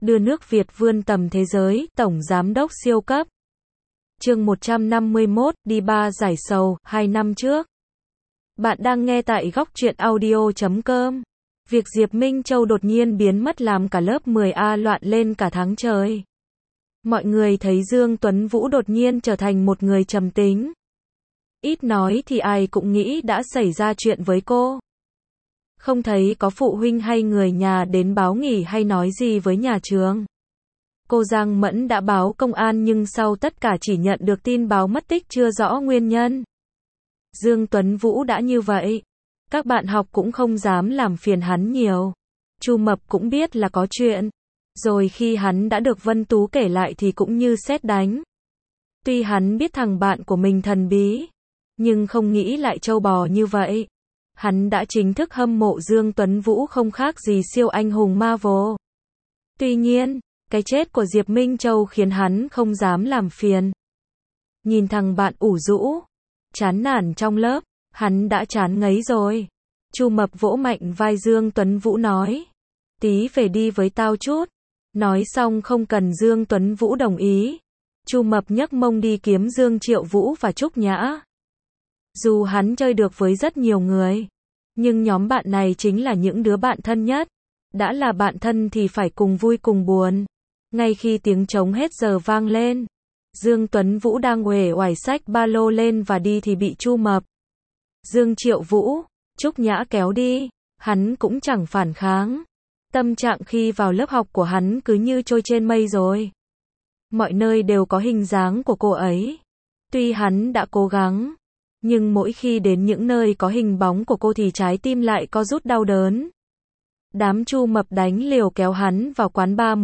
đưa nước Việt vươn tầm thế giới, Tổng Giám đốc siêu cấp. Chương 151, đi 3 giải sầu, 2 năm trước. Bạn đang nghe tại góc truyện audio.com. Việc Diệp Minh Châu đột nhiên biến mất làm cả lớp 10A loạn lên cả tháng trời. Mọi người thấy Dương Tuấn Vũ đột nhiên trở thành một người trầm tính. Ít nói thì ai cũng nghĩ đã xảy ra chuyện với cô. Không thấy có phụ huynh hay người nhà đến báo nghỉ hay nói gì với nhà trường. Cô Giang Mẫn đã báo công an nhưng sau tất cả chỉ nhận được tin báo mất tích chưa rõ nguyên nhân. Dương Tuấn Vũ đã như vậy. Các bạn học cũng không dám làm phiền hắn nhiều. Chu Mập cũng biết là có chuyện. Rồi khi hắn đã được Vân Tú kể lại thì cũng như sét đánh. Tuy hắn biết thằng bạn của mình thần bí, nhưng không nghĩ lại trâu bò như vậy. Hắn đã chính thức hâm mộ Dương Tuấn Vũ không khác gì siêu anh hùng Marvel. Tuy nhiên, cái chết của Diệp Minh Châu khiến hắn không dám làm phiền. Nhìn thằng bạn ủ rũ, chán nản trong lớp, hắn đã chán ngấy rồi. Chu Mập vỗ mạnh vai Dương Tuấn Vũ nói, tí về đi với tao chút. Nói xong không cần Dương Tuấn Vũ đồng ý. Chu Mập nhấc mông đi kiếm Dương Triệu Vũ và Trúc Nhã. Dù hắn chơi được với rất nhiều người, nhưng nhóm bạn này chính là những đứa bạn thân nhất. Đã là bạn thân thì phải cùng vui cùng buồn. Ngay khi tiếng trống hết giờ vang lên, Dương Tuấn Vũ đang uể oải xách ba lô lên và đi thì bị Chu Mập, Dương Triệu Vũ, Trúc Nhã kéo đi. Hắn cũng chẳng phản kháng. Tâm trạng khi vào lớp học của hắn cứ như trôi trên mây rồi. Mọi nơi đều có hình dáng của cô ấy. Tuy hắn đã cố gắng, nhưng mỗi khi đến những nơi có hình bóng của cô thì trái tim lại co rút đau đớn. Đám Chu Mập đánh liều kéo hắn vào quán bar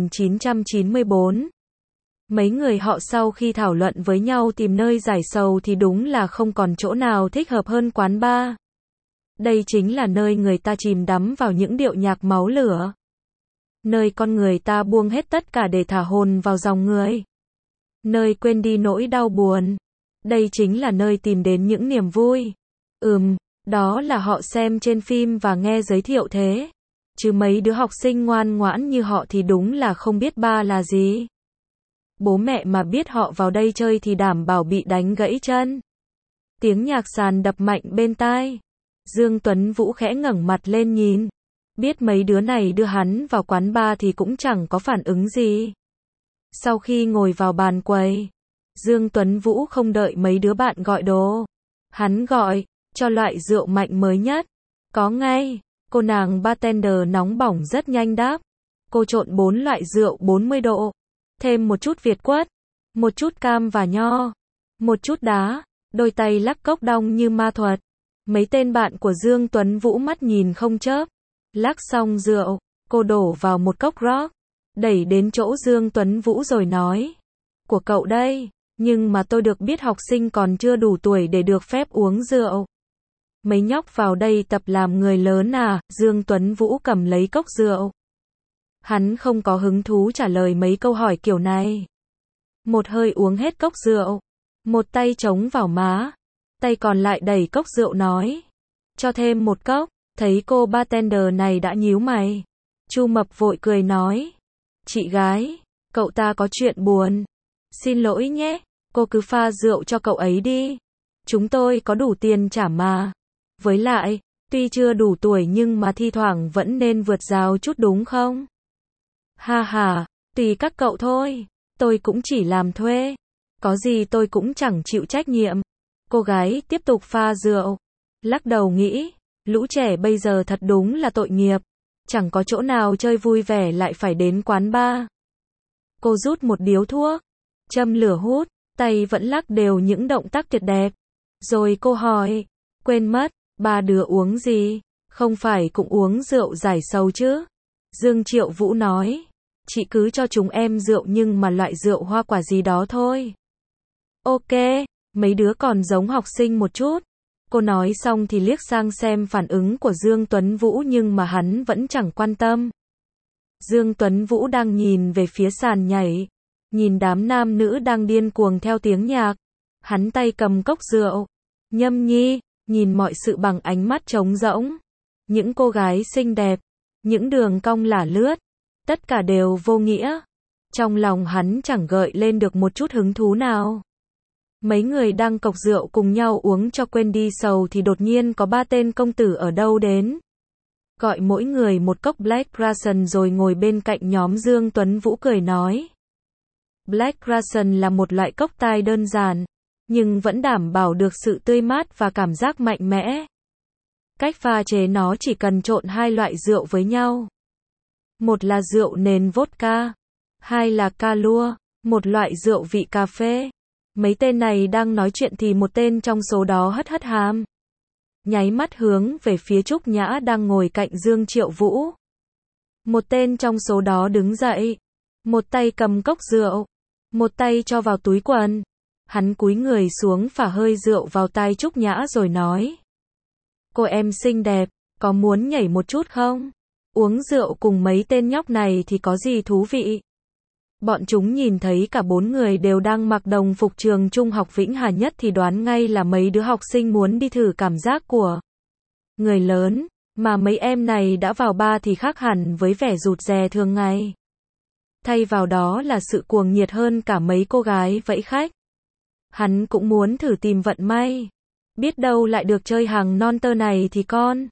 1994. Mấy người họ sau khi thảo luận với nhau tìm nơi giải sầu thì đúng là không còn chỗ nào thích hợp hơn quán bar. Đây chính là nơi người ta chìm đắm vào những điệu nhạc máu lửa. Nơi con người ta buông hết tất cả để thả hồn vào dòng người. Nơi quên đi nỗi đau buồn. Đây chính là nơi tìm đến những niềm vui. Đó là họ xem trên phim và nghe giới thiệu thế. Chứ mấy đứa học sinh ngoan ngoãn như họ thì đúng là không biết bar là gì. Bố mẹ mà biết họ vào đây chơi thì đảm bảo bị đánh gãy chân. Tiếng nhạc sàn đập mạnh bên tai. Dương Tuấn Vũ khẽ ngẩng mặt lên nhìn. Biết mấy đứa này đưa hắn vào quán bar thì cũng chẳng có phản ứng gì. Sau khi ngồi vào bàn quầy, Dương Tuấn Vũ không đợi mấy đứa bạn gọi đồ. Hắn gọi, cho loại rượu mạnh mới nhất. Có ngay. Cô nàng bartender nóng bỏng rất nhanh đáp. Cô trộn 4 loại rượu 40 độ. Thêm một chút Việt quất, một chút cam và nho, một chút đá, đôi tay lắc cốc đong như ma thuật. Mấy tên bạn của Dương Tuấn Vũ mắt nhìn không chớp. Lắc xong rượu, cô đổ vào một cốc rock, đẩy đến chỗ Dương Tuấn Vũ rồi nói. Của cậu đây, nhưng mà tôi được biết học sinh còn chưa đủ tuổi để được phép uống rượu. Mấy nhóc vào đây tập làm người lớn à? Dương Tuấn Vũ cầm lấy cốc rượu. Hắn không có hứng thú trả lời mấy câu hỏi kiểu này. Một hơi uống hết cốc rượu. Một tay chống vào má. Tay còn lại đẩy cốc rượu nói. Cho thêm một cốc. Thấy cô bartender này đã nhíu mày. Chu Mập vội cười nói. Chị gái, cậu ta có chuyện buồn. Xin lỗi nhé, cô cứ pha rượu cho cậu ấy đi. Chúng tôi có đủ tiền trả mà. Với lại, tuy chưa đủ tuổi nhưng mà thi thoảng vẫn nên vượt rào chút đúng không? Ha ha, tùy các cậu thôi. Tôi cũng chỉ làm thuê. Có gì tôi cũng chẳng chịu trách nhiệm. Cô gái tiếp tục pha rượu. Lắc đầu nghĩ, lũ trẻ bây giờ thật đúng là tội nghiệp. Chẳng có chỗ nào chơi vui vẻ lại phải đến quán bar. Cô rút một điếu thuốc, châm lửa hút, tay vẫn lắc đều những động tác tuyệt đẹp. Rồi cô hỏi, quên mất, ba đứa uống gì? Không phải cũng uống rượu giải sầu chứ? Dương Triệu Vũ nói, chị cứ cho chúng em rượu nhưng mà loại rượu hoa quả gì đó thôi. Ok, mấy đứa còn giống học sinh một chút. Cô nói xong thì liếc sang xem phản ứng của Dương Tuấn Vũ nhưng mà hắn vẫn chẳng quan tâm. Dương Tuấn Vũ đang nhìn về phía sàn nhảy, nhìn đám nam nữ đang điên cuồng theo tiếng nhạc. Hắn tay cầm cốc rượu, nhâm nhi, nhìn mọi sự bằng ánh mắt trống rỗng. Những cô gái xinh đẹp, những đường cong lả lướt, Tất cả đều vô nghĩa. Trong lòng hắn chẳng gợi lên được một chút hứng thú nào. Mấy người đang cộc rượu cùng nhau uống cho quên đi sầu thì đột nhiên có 3 tên công tử ở đâu đến. Gọi mỗi người một cốc Black Russian rồi ngồi bên cạnh nhóm Dương Tuấn Vũ cười nói. Black Russian là một loại cốc tai đơn giản, nhưng vẫn đảm bảo được sự tươi mát và cảm giác mạnh mẽ. Cách pha chế nó chỉ cần trộn 2 loại rượu với nhau. Một là rượu nền vodka, 2 là Kahlua, một loại rượu vị cà phê. Mấy tên này đang nói chuyện thì một tên trong số đó hất hất hàm, nháy mắt hướng về phía Trúc Nhã đang ngồi cạnh Dương Triệu Vũ. Một tên trong số đó đứng dậy, một tay cầm cốc rượu, một tay cho vào túi quần. Hắn cúi người xuống phả hơi rượu vào tai Trúc Nhã rồi nói. Cô em xinh đẹp, có muốn nhảy một chút không? Uống rượu cùng mấy tên nhóc này thì có gì thú vị? Bọn chúng nhìn thấy cả 4 người đều đang mặc đồng phục trường trung học Vĩnh Hà Nhất thì đoán ngay là mấy đứa học sinh muốn đi thử cảm giác của người lớn, mà mấy em này đã vào bar thì khác hẳn với vẻ rụt rè thường ngày. Thay vào đó là sự cuồng nhiệt hơn cả mấy cô gái vẫy khách. Hắn cũng muốn thử tìm vận may. Biết đâu lại được chơi hàng non tơ này thì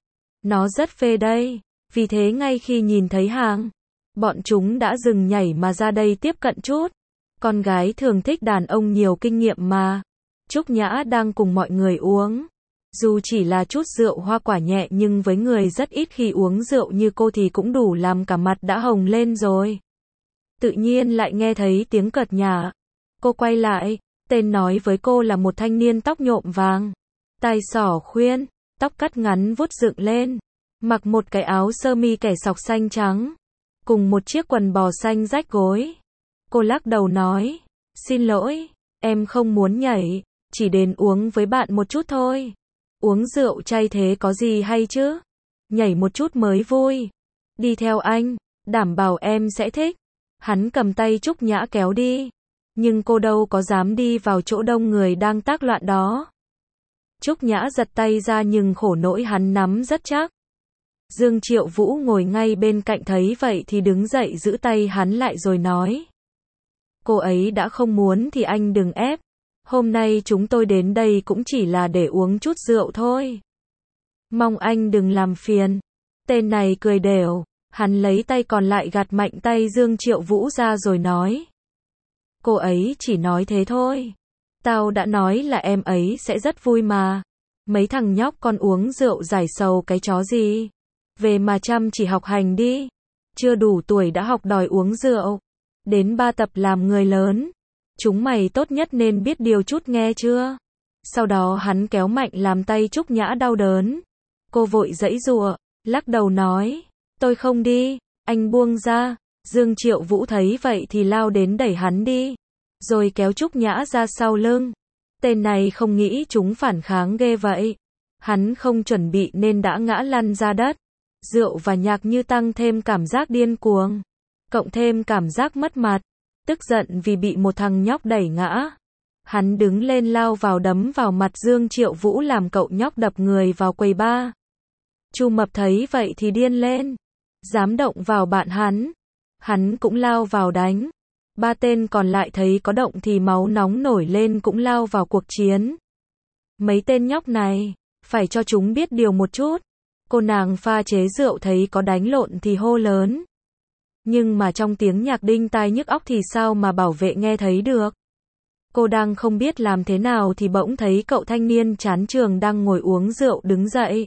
nó rất phê đây. Vì thế ngay khi nhìn thấy hàng, bọn chúng đã dừng nhảy mà ra đây tiếp cận chút. Con gái thường thích đàn ông nhiều kinh nghiệm mà. Trúc Nhã đang cùng mọi người uống. Dù chỉ là chút rượu hoa quả nhẹ nhưng với người rất ít khi uống rượu như cô thì cũng đủ làm cả mặt đã hồng lên rồi. Tự nhiên lại nghe thấy tiếng cợt nhả. Cô quay lại, tên nói với cô là một thanh niên tóc nhộm vàng, tai xỏ khuyên, tóc cắt ngắn vuốt dựng lên, mặc một cái áo sơ mi kẻ sọc xanh trắng, cùng một chiếc quần bò xanh rách gối. Cô lắc đầu nói, xin lỗi, em không muốn nhảy, chỉ đến uống với bạn một chút thôi. Uống rượu chay thế có gì hay chứ? Nhảy một chút mới vui. Đi theo anh, đảm bảo em sẽ thích. Hắn cầm tay Trúc Nhã kéo đi. Nhưng cô đâu có dám đi vào chỗ đông người đang tác loạn đó. Trúc Nhã giật tay ra nhưng khổ nỗi hắn nắm rất chắc. Dương Triệu Vũ ngồi ngay bên cạnh thấy vậy thì đứng dậy giữ tay hắn lại rồi nói. Cô ấy đã không muốn thì anh đừng ép. Hôm nay chúng tôi đến đây cũng chỉ là để uống chút rượu thôi. Mong anh đừng làm phiền. Tên này cười đều, hắn lấy tay còn lại gạt mạnh tay Dương Triệu Vũ ra rồi nói. Cô ấy chỉ nói thế thôi. Tao đã nói là em ấy sẽ rất vui mà. Mấy thằng nhóc con uống rượu giải sầu cái chó gì. Về mà chăm chỉ học hành đi. Chưa đủ tuổi đã học đòi uống rượu. Đến 3 tập làm người lớn. Chúng mày tốt nhất nên biết điều chút nghe chưa? Sau đó hắn kéo mạnh làm tay Trúc Nhã đau đớn. Cô vội giãy giụa, lắc đầu nói. Tôi không đi, anh buông ra. Dương Triệu Vũ thấy vậy thì lao đến đẩy hắn đi. Rồi kéo Trúc Nhã ra sau lưng. Tên này không nghĩ chúng phản kháng ghê vậy. Hắn không chuẩn bị nên đã ngã lăn ra đất. Rượu và nhạc như tăng thêm cảm giác điên cuồng. Cộng thêm cảm giác mất mặt. Tức giận vì bị một thằng nhóc đẩy ngã. Hắn đứng lên lao vào đấm vào mặt Dương Triệu Vũ làm cậu nhóc đập người vào quầy bar. Chu Mập thấy vậy thì điên lên. Dám động vào bạn hắn. Hắn cũng lao vào đánh. 3 tên còn lại thấy có động thì máu nóng nổi lên cũng lao vào cuộc chiến. Mấy tên nhóc này, phải cho chúng biết điều một chút. Cô nàng pha chế rượu thấy có đánh lộn thì hô lớn. Nhưng mà trong tiếng nhạc đinh tai nhức óc thì sao mà bảo vệ nghe thấy được. Cô đang không biết làm thế nào thì bỗng thấy cậu thanh niên chán trường đang ngồi uống rượu đứng dậy.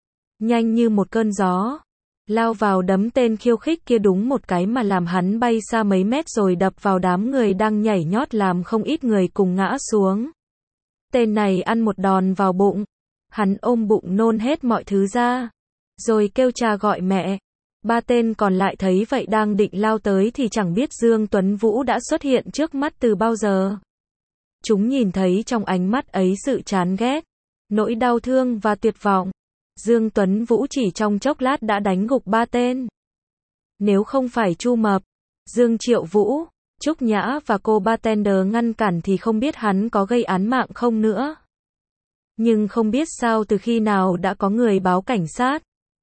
Nhanh như một cơn gió. Lao vào đấm tên khiêu khích kia đúng một cái mà làm hắn bay xa mấy mét rồi đập vào đám người đang nhảy nhót làm không ít người cùng ngã xuống. Tên này ăn một đòn vào bụng. Hắn ôm bụng nôn hết mọi thứ ra. Rồi kêu cha gọi mẹ. 3 tên còn lại thấy vậy đang định lao tới thì chẳng biết Dương Tuấn Vũ đã xuất hiện trước mắt từ bao giờ. Chúng nhìn thấy trong ánh mắt ấy sự chán ghét, nỗi đau thương và tuyệt vọng. Dương Tuấn Vũ chỉ trong chốc lát đã đánh gục 3 tên. Nếu không phải Chu Mập, Dương Triệu Vũ, Trúc Nhã và cô bartender ngăn cản thì không biết hắn có gây án mạng không nữa. Nhưng không biết sao từ khi nào đã có người báo cảnh sát.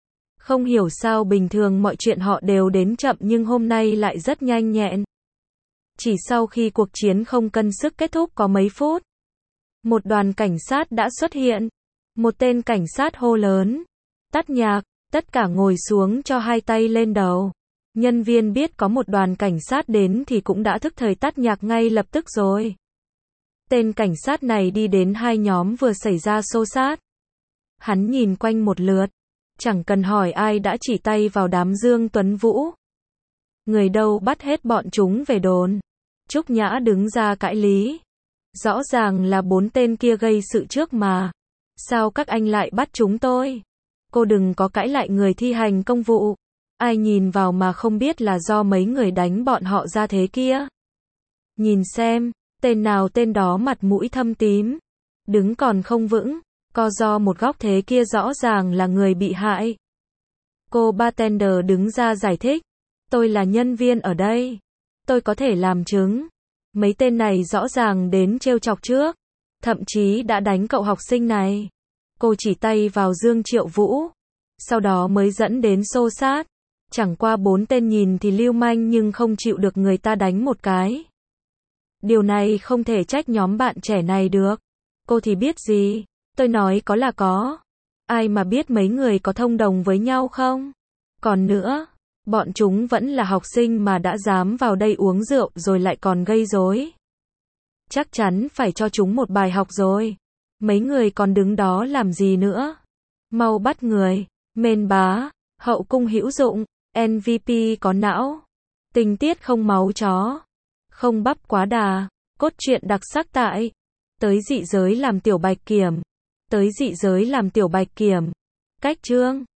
Không hiểu sao bình thường mọi chuyện họ đều đến chậm nhưng hôm nay lại rất nhanh nhẹn. Chỉ sau khi cuộc chiến không cân sức kết thúc có mấy phút, một đoàn cảnh sát đã xuất hiện. Một tên cảnh sát hô lớn, tắt nhạc, tất cả ngồi xuống cho hai tay lên đầu. Nhân viên biết có một đoàn cảnh sát đến thì cũng đã thức thời tắt nhạc ngay lập tức rồi. Tên cảnh sát này đi đến hai nhóm vừa xảy ra xô xát. Hắn nhìn quanh một lượt, chẳng cần hỏi ai đã chỉ tay vào đám Dương Tuấn Vũ. Người đâu bắt hết bọn chúng về đồn. Trúc Nhã đứng ra cãi lý. Rõ ràng là 4 tên kia gây sự trước mà. Sao các anh lại bắt chúng tôi? Cô đừng có cãi lại người thi hành công vụ. Ai nhìn vào mà không biết là do mấy người đánh bọn họ ra thế kia. Nhìn xem, tên nào tên đó mặt mũi thâm tím. Đứng còn không vững, co do một góc thế kia rõ ràng là người bị hại. Cô bartender đứng ra giải thích. Tôi là nhân viên ở đây. Tôi có thể làm chứng. Mấy tên này rõ ràng đến trêu chọc trước. Thậm chí đã đánh cậu học sinh này. Cô chỉ tay vào Dương Triệu Vũ. Sau đó mới dẫn đến xô xát. Chẳng qua 4 tên nhìn thì lưu manh nhưng không chịu được người ta đánh một cái. Điều này không thể trách nhóm bạn trẻ này được. Cô thì biết gì. Tôi nói có là có. Ai mà biết mấy người có thông đồng với nhau không? Còn nữa, bọn chúng vẫn là học sinh mà đã dám vào đây uống rượu rồi lại còn gây rối. Chắc chắn phải cho chúng một bài học rồi. Mấy người còn đứng đó làm gì nữa? Mau bắt người. Mên bá, hậu cung hữu dụng, MVP có não. Tình tiết không máu chó. Không bắp quá đà. Cốt truyện đặc sắc tại. Tới dị giới làm tiểu bạch kiểm. Tới dị giới làm tiểu bạch kiểm. Cách chương